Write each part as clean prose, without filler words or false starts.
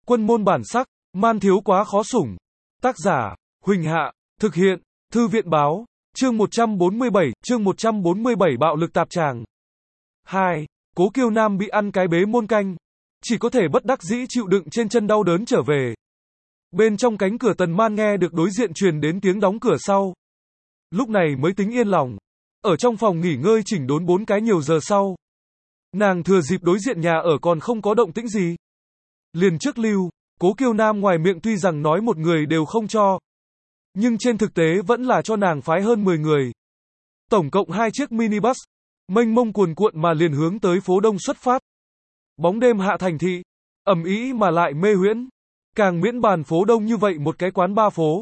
Quân môn bản sắc, man thiếu quá khó sủng. Tác giả, Huỳnh Hạ, thực hiện, Thư viện báo, chương 147 bạo lực tạp tràng. 2. Cố Kiêu Nam bị ăn cái bế môn canh, chỉ có thể bất đắc dĩ chịu đựng trên chân đau đớn trở về. Bên trong cánh cửa Tần Man nghe được đối diện truyền đến tiếng đóng cửa sau. Lúc này mới tính yên lòng. Ở trong phòng nghỉ ngơi chỉnh đốn 4 cái nhiều giờ sau. Nàng thừa dịp đối diện nhà ở còn không có động tĩnh gì. Liền trước lưu, Cố Kiêu Nam ngoài miệng tuy rằng nói một người đều không cho. Nhưng trên thực tế vẫn là cho nàng phái hơn 10 người. Tổng cộng 2 chiếc minibus, mênh mông cuồn cuộn mà liền hướng tới phố Đông xuất phát. Bóng đêm hạ thành thị, ầm ĩ mà lại mê huyễn. Càng miễn bàn phố Đông như vậy một cái quán bar phố.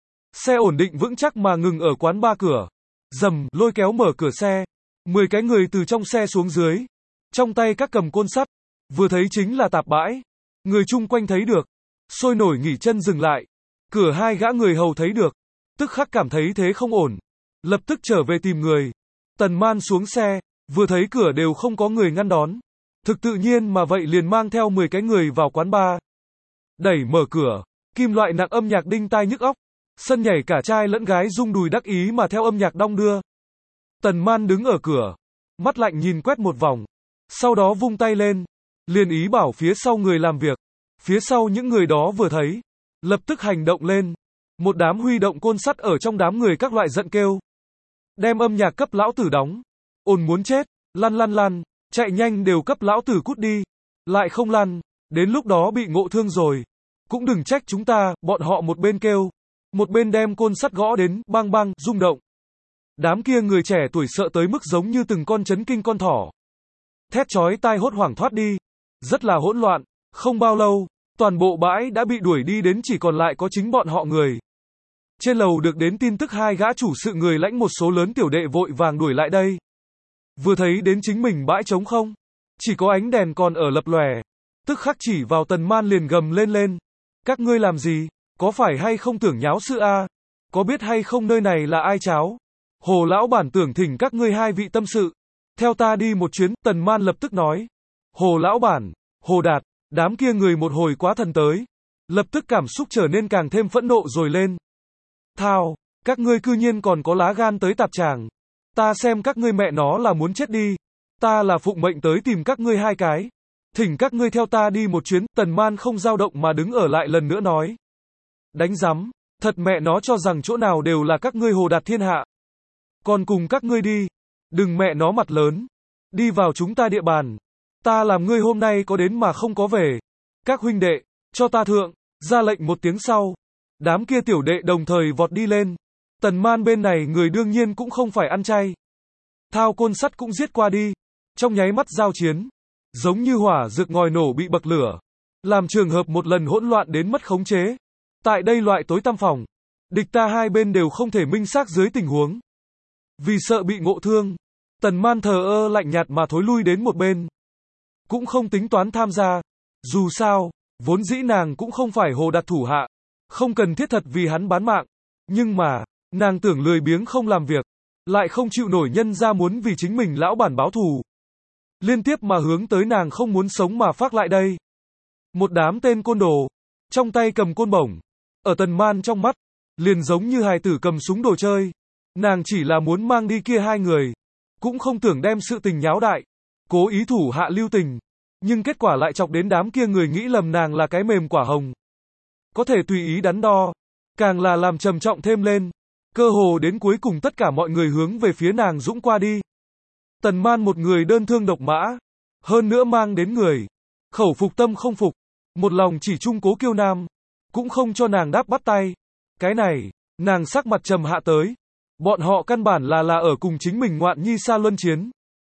Xe ổn định vững chắc mà ngừng ở quán bar cửa. Rầm, lôi kéo mở cửa xe. 10 cái người từ trong xe xuống dưới. Trong tay các cầm côn sắt. Vừa thấy chính là tạp bãi. Người chung quanh thấy được. Sôi nổi nghỉ chân dừng lại. Cửa 2 gã người hầu thấy được. Tức khắc cảm thấy thế không ổn. Lập tức trở về tìm người. Tần Man xuống xe. Vừa thấy cửa đều không có người ngăn đón. Thực tự nhiên mà vậy liền mang theo 10 cái người vào quán bar. Đẩy mở cửa. Kim loại nặng âm nhạc đinh tai nhức óc. Sân nhảy cả trai lẫn gái rung đùi đắc ý mà theo âm nhạc đong đưa. Tần Man đứng ở cửa. Mắt lạnh nhìn quét một vòng. Sau đó vung tay lên. Liền ý bảo phía sau người làm việc. Phía sau những người đó vừa thấy. Lập tức hành động lên. Một đám huy động côn sắt ở trong đám người các loại giận kêu. Đem âm nhạc cấp lão tử đóng. Ồn muốn chết. Lăn lăn lăn. Chạy nhanh đều cấp lão tử cút đi. Lại không lăn. Đến lúc đó bị ngộ thương rồi. Cũng đừng trách chúng ta. Bọn họ một bên kêu. Một bên đem côn sắt gõ đến, bang bang, rung động. Đám kia người trẻ tuổi sợ tới mức giống như từng con chấn kinh con thỏ. Thét chói tai hốt hoảng thoát đi. Rất là hỗn loạn. Không bao lâu, toàn bộ bãi đã bị đuổi đi đến chỉ còn lại có chính bọn họ người. Trên lầu được đến tin tức 2 gã chủ sự người lãnh một số lớn tiểu đệ vội vàng đuổi lại đây. Vừa thấy đến chính mình bãi trống không. Chỉ có ánh đèn còn ở lập lòe. Tức khắc chỉ vào Tần Man liền gầm lên. Các ngươi làm gì? Có phải hay không tưởng nháo sự a? Có biết hay không nơi này là ai cháo? Hồ lão bản tưởng thỉnh các ngươi 2 vị tâm sự. Theo ta đi một chuyến, Tần Man lập tức nói. Hồ lão bản, Hồ Đạt, đám kia người một hồi quá thần tới. Lập tức cảm xúc trở nên càng thêm phẫn nộ rồi lên. Thao, các ngươi cư nhiên còn có lá gan tới tạp tràng. Ta xem các ngươi mẹ nó là muốn chết đi. Ta là phụng mệnh tới tìm các ngươi 2 cái. Thỉnh các ngươi theo ta đi một chuyến, Tần Man không dao động mà đứng ở lại lần nữa nói. Đánh rắm, thật mẹ nó cho rằng chỗ nào đều là các ngươi Hồ Đạt thiên hạ. Còn cùng các ngươi đi, đừng mẹ nó mặt lớn, đi vào chúng ta địa bàn. Ta làm ngươi hôm nay có đến mà không có về. Các huynh đệ, cho ta thượng, ra lệnh một tiếng sau. Đám kia tiểu đệ đồng thời vọt đi lên. Tần Man bên này người đương nhiên cũng không phải ăn chay. Thao côn sắt cũng giết qua đi. Trong nháy mắt giao chiến. Giống như hỏa rực ngòi nổ bị bậc lửa. Làm trường hợp một lần hỗn loạn đến mất khống chế. Tại đây loại tối tăm phòng, địch ta hai bên đều không thể minh xác dưới tình huống. Vì sợ bị ngộ thương, Tần Man thờ ơ lạnh nhạt mà thối lui đến một bên. Cũng không tính toán tham gia. Dù sao, vốn dĩ nàng cũng không phải Hồ Đạt thủ hạ. Không cần thiết thật vì hắn bán mạng. Nhưng mà, nàng tưởng lười biếng không làm việc. Lại không chịu nổi nhân ra muốn vì chính mình lão bản báo thù. Liên tiếp mà hướng tới nàng không muốn sống mà phát lại đây. Một đám tên côn đồ. Trong tay cầm côn bổng. Ở Tần Man trong mắt, liền giống như hài tử cầm súng đồ chơi. Nàng chỉ là muốn mang đi kia 2 người. Cũng không tưởng đem sự tình nháo đại. Cố ý thủ hạ lưu tình. Nhưng kết quả lại chọc đến đám kia người nghĩ lầm nàng là cái mềm quả hồng. Có thể tùy ý đắn đo. Càng là làm trầm trọng thêm lên. Cơ hồ đến cuối cùng tất cả mọi người hướng về phía nàng dũng qua đi. Tần Man một người đơn thương độc mã. Hơn nữa mang đến người. Khẩu phục tâm không phục. Một lòng chỉ chung Cố Kiêu Nam. Cũng không cho nàng đáp bắt tay. Cái này, nàng sắc mặt trầm hạ tới. Bọn họ căn bản là ở cùng chính mình ngoạn nhi xa luân chiến.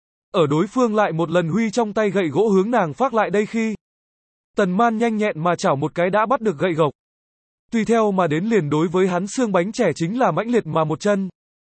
Ở đối phương lại một lần huy trong tay gậy gỗ hướng nàng phát lại đây khi. Tần Man nhanh nhẹn mà chảo một cái đã bắt được gậy gộc. Tùy theo mà đến liền đối với hắn xương bánh trẻ chính là mãnh liệt mà một chân.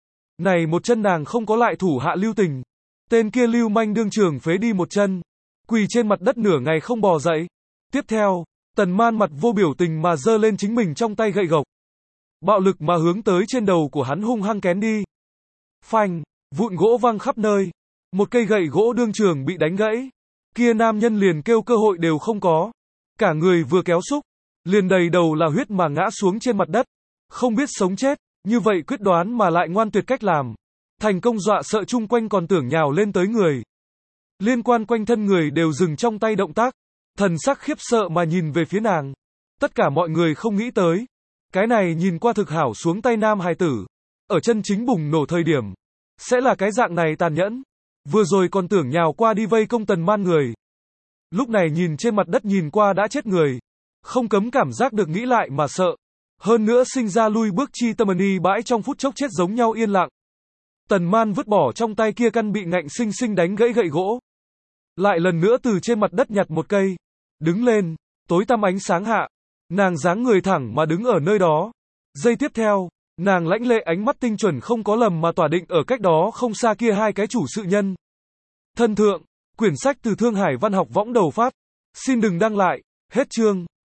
Này một chân nàng không có lại thủ hạ lưu tình. Tên kia lưu manh đương trường phế đi một chân. Quỳ trên mặt đất nửa ngày không bò dậy. Tiếp theo, Tần Man mặt vô biểu tình mà giơ lên chính mình trong tay gậy gộc. Bạo lực mà hướng tới trên đầu của hắn hung hăng kén đi. Phanh, vụn gỗ văng khắp nơi. Một cây gậy gỗ đương trường bị đánh gãy. Kia nam nhân liền kêu cơ hội đều không có. Cả người vừa kéo xúc, liền đầy đầu là huyết mà ngã xuống trên mặt đất. Không biết sống chết, như vậy quyết đoán mà lại ngoan tuyệt cách làm. Thành công dọa sợ chung quanh còn tưởng nhào lên tới người. Liên quan quanh thân người đều dừng trong tay động tác. Thần sắc khiếp sợ mà nhìn về phía nàng. Tất cả mọi người không nghĩ tới. Cái này nhìn qua thực hảo xuống tay nam hài tử. Ở chân chính bùng nổ thời điểm. Sẽ là cái dạng này tàn nhẫn. Vừa rồi còn tưởng nhào qua đi vây công Tần Man người. Lúc này nhìn trên mặt đất nhìn qua đã chết người. Không cấm cảm giác được nghĩ lại mà sợ. Hơn nữa sinh ra lui bước chi tâm y bãi trong phút chốc chết giống nhau yên lặng. Tần Man vứt bỏ trong tay kia căn bị ngạnh sinh sinh đánh gãy gậy gỗ. Lại lần nữa từ trên mặt đất nhặt một cây. Đứng lên, tối tăm ánh sáng hạ. Nàng dáng người thẳng mà đứng ở nơi đó. Giây tiếp theo, nàng lãnh lệ ánh mắt tinh chuẩn không có lầm mà tỏa định ở cách đó không xa kia hai cái chủ sự nhân. Thân thượng, quyển sách từ Thương Hải Văn học võng đầu phát. Xin đừng đăng lại, hết chương.